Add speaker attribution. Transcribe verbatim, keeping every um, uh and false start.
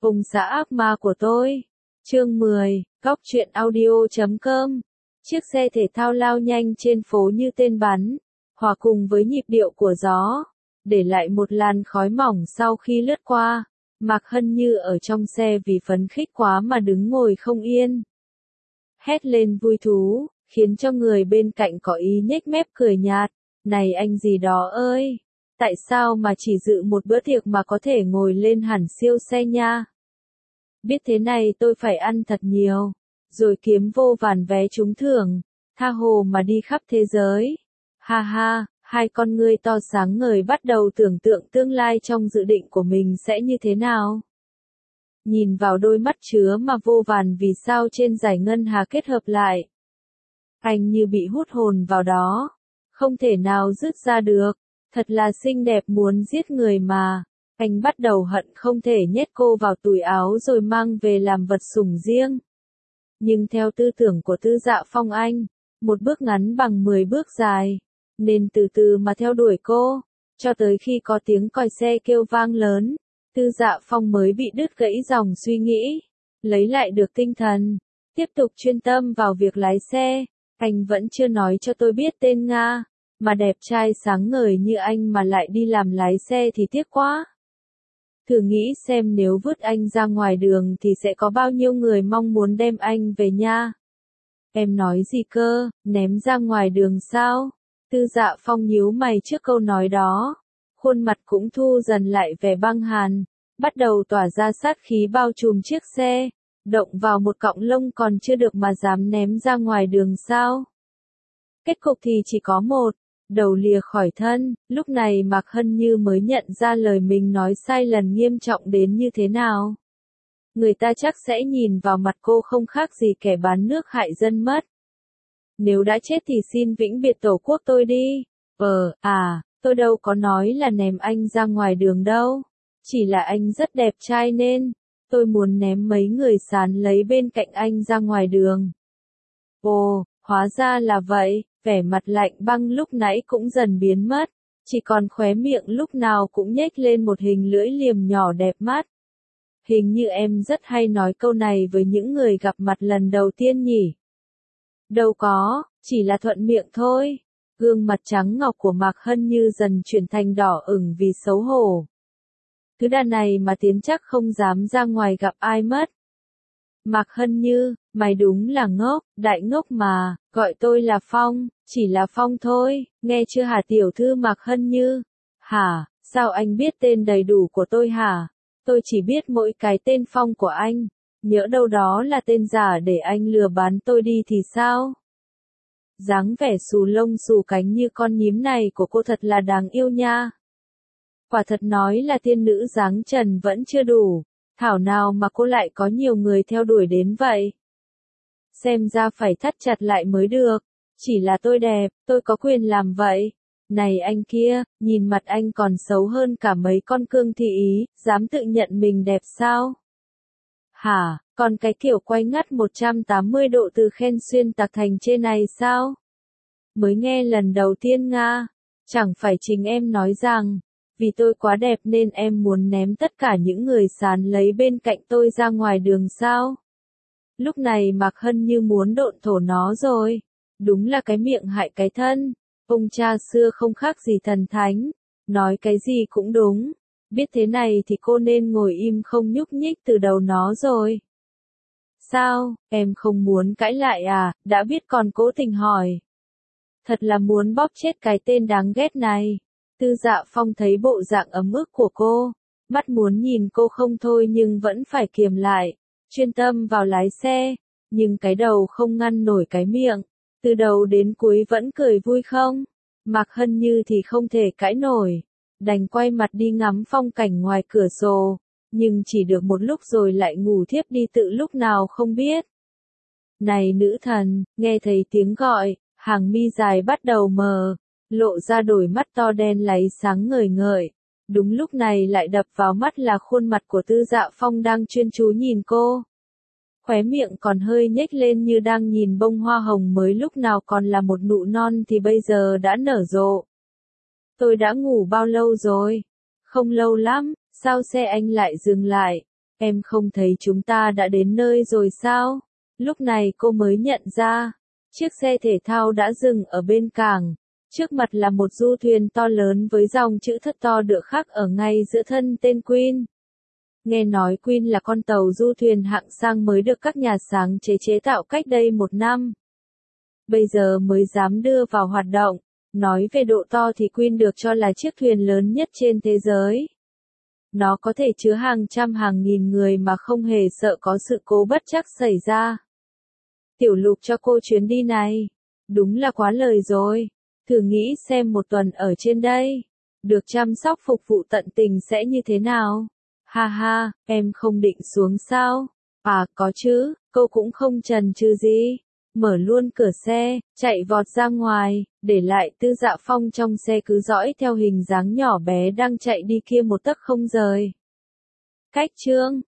Speaker 1: Ông xã ác ma của tôi. Chương mười, Góc truyện audio chấm com. Chiếc xe thể thao lao nhanh trên phố như tên bắn, hòa cùng với nhịp điệu của gió, để lại một làn khói mỏng sau khi lướt qua. Mạc Hân Như ở trong xe vì phấn khích quá mà đứng ngồi không yên. Hét lên vui thú, khiến cho người bên cạnh có ý nhếch mép cười nhạt. Này anh gì đó ơi! Tại sao mà chỉ dự một bữa tiệc mà có thể ngồi lên hẳn siêu xe nha? Biết thế này tôi phải ăn thật nhiều, rồi kiếm vô vàn vé trúng thưởng, tha hồ mà đi khắp thế giới. Ha ha, hai con ngươi to sáng ngời bắt đầu tưởng tượng tương lai trong dự định của mình sẽ như thế nào. Nhìn vào đôi mắt chứa mà vô vàn vì sao trên giải ngân hà kết hợp lại. Anh như bị hút hồn vào đó, không thể nào dứt ra được, thật là xinh đẹp muốn giết người mà. Anh bắt đầu hận không thể nhét cô vào túi áo rồi mang về làm vật sủng riêng. Nhưng theo tư tưởng của Tư Dạ Phong anh, một bước ngắn bằng mười bước dài, nên từ từ mà theo đuổi cô, cho tới khi có tiếng còi xe kêu vang lớn, Tư Dạ Phong mới bị đứt gãy dòng suy nghĩ, lấy lại được tinh thần, tiếp tục chuyên tâm vào việc lái xe. Anh vẫn chưa nói cho tôi biết tên Nga, mà đẹp trai sáng ngời như anh mà lại đi làm lái xe thì tiếc quá. Thử nghĩ xem nếu vứt anh ra ngoài đường thì sẽ có bao nhiêu người mong muốn đem anh về nha. Em nói gì cơ, ném ra ngoài đường sao? Tư Dạ Phong nhíu mày trước câu nói đó. Khuôn mặt cũng thu dần lại vẻ băng hàn, bắt đầu tỏa ra sát khí bao trùm chiếc xe, động vào một cọng lông còn chưa được mà dám ném ra ngoài đường sao? Kết cục thì chỉ có một. Đầu lìa khỏi thân, lúc này Mạc Hân Như mới nhận ra lời mình nói sai lần nghiêm trọng đến như thế nào. Người ta chắc sẽ nhìn vào mặt cô không khác gì kẻ bán nước hại dân mất. Nếu đã chết thì xin vĩnh biệt tổ quốc tôi đi. Ờ, à, tôi đâu có nói là ném anh ra ngoài đường đâu. Chỉ là anh rất đẹp trai nên, tôi muốn ném mấy người sán lấy bên cạnh anh ra ngoài đường. Ồ, hóa ra là vậy. Vẻ mặt lạnh băng lúc nãy cũng dần biến mất, chỉ còn khóe miệng lúc nào cũng nhếch lên một hình lưỡi liềm nhỏ đẹp mắt. Hình như em rất hay nói câu này với những người gặp mặt lần đầu tiên nhỉ? Đâu có, chỉ là thuận miệng thôi. Gương mặt trắng ngọc của Mạc Hân Như dần chuyển thành đỏ ửng vì xấu hổ. Thứ đàn này mà tiến chắc không dám ra ngoài gặp ai mất. Mạc Hân Như, mày đúng là ngốc, đại ngốc mà, gọi tôi là Phong, chỉ là Phong thôi, nghe chưa hả tiểu thư Mạc Hân Như? Hả, sao anh biết tên đầy đủ của tôi hả? Tôi chỉ biết mỗi cái tên Phong của anh, nhỡ đâu đó là tên giả để anh lừa bán tôi đi thì sao? Dáng vẻ xù lông xù cánh như con nhím này của cô thật là đáng yêu nha. Quả thật nói là tiên nữ dáng trần vẫn chưa đủ. Thảo nào mà cô lại có nhiều người theo đuổi đến vậy. Xem ra phải thắt chặt lại mới được. Chỉ là tôi đẹp, tôi có quyền làm vậy. Này anh kia, nhìn mặt anh còn xấu hơn cả mấy con cương thị Ý, dám tự nhận mình đẹp sao? Hả, còn cái kiểu quay ngắt một trăm tám mươi độ từ khen xuyên tạc thành trên này sao? Mới nghe lần đầu tiên Nga, chẳng phải chính em nói rằng, vì tôi quá đẹp nên em muốn ném tất cả những người sán lấy bên cạnh tôi ra ngoài đường sao? Lúc này Mạc Hân Như muốn độn thổ nó rồi. Đúng là cái miệng hại cái thân. Ông cha xưa không khác gì thần thánh. Nói cái gì cũng đúng. Biết thế này thì cô nên ngồi im không nhúc nhích từ đầu nó rồi. Sao, em không muốn cãi lại à, đã biết còn cố tình hỏi. Thật là muốn bóp chết cái tên đáng ghét này. Tư Dạ Phong thấy bộ dạng ấm ức của cô, mắt muốn nhìn cô không thôi nhưng vẫn phải kiềm lại, chuyên tâm vào lái xe, nhưng cái đầu không ngăn nổi cái miệng, từ đầu đến cuối vẫn cười vui không? Mạc Hân Như thì không thể cãi nổi, đành quay mặt đi ngắm phong cảnh ngoài cửa sổ, nhưng chỉ được một lúc rồi lại ngủ thiếp đi tự lúc nào không biết. Này nữ thần, nghe thấy tiếng gọi, hàng mi dài bắt đầu mờ. Lộ ra đôi mắt to đen láy sáng ngời ngời. Đúng lúc này lại đập vào mắt là khuôn mặt của Tư Dạ Phong đang chuyên chú nhìn cô. Khóe miệng còn hơi nhếch lên như đang nhìn bông hoa hồng mới lúc nào còn là một nụ non thì bây giờ đã nở rộ. Tôi đã ngủ bao lâu rồi? Không lâu lắm, sao xe anh lại dừng lại? Em không thấy chúng ta đã đến nơi rồi sao? Lúc này cô mới nhận ra, chiếc xe thể thao đã dừng ở bên cảng. Trước mặt là một du thuyền to lớn với dòng chữ thất to được khắc ở ngay giữa thân tên Queen. Nghe nói Queen là con tàu du thuyền hạng sang mới được các nhà sáng chế chế tạo cách đây một năm. Bây giờ mới dám đưa vào hoạt động. Nói về độ to thì Queen được cho là chiếc thuyền lớn nhất trên thế giới. Nó có thể chứa hàng trăm hàng nghìn người mà không hề sợ có sự cố bất trắc xảy ra. Tiểu Lục cho cô chuyến đi này. Đúng là quá lời rồi. Thử nghĩ xem một tuần ở trên đây. Được chăm sóc phục vụ tận tình sẽ như thế nào? Ha ha, em không định xuống sao? À, có chứ, cô cũng không chần chừ gì. Mở luôn cửa xe, chạy vọt ra ngoài, để lại Tư Dạ Phong trong xe cứ dõi theo hình dáng nhỏ bé đang chạy đi kia một tấc không rời. Cách chương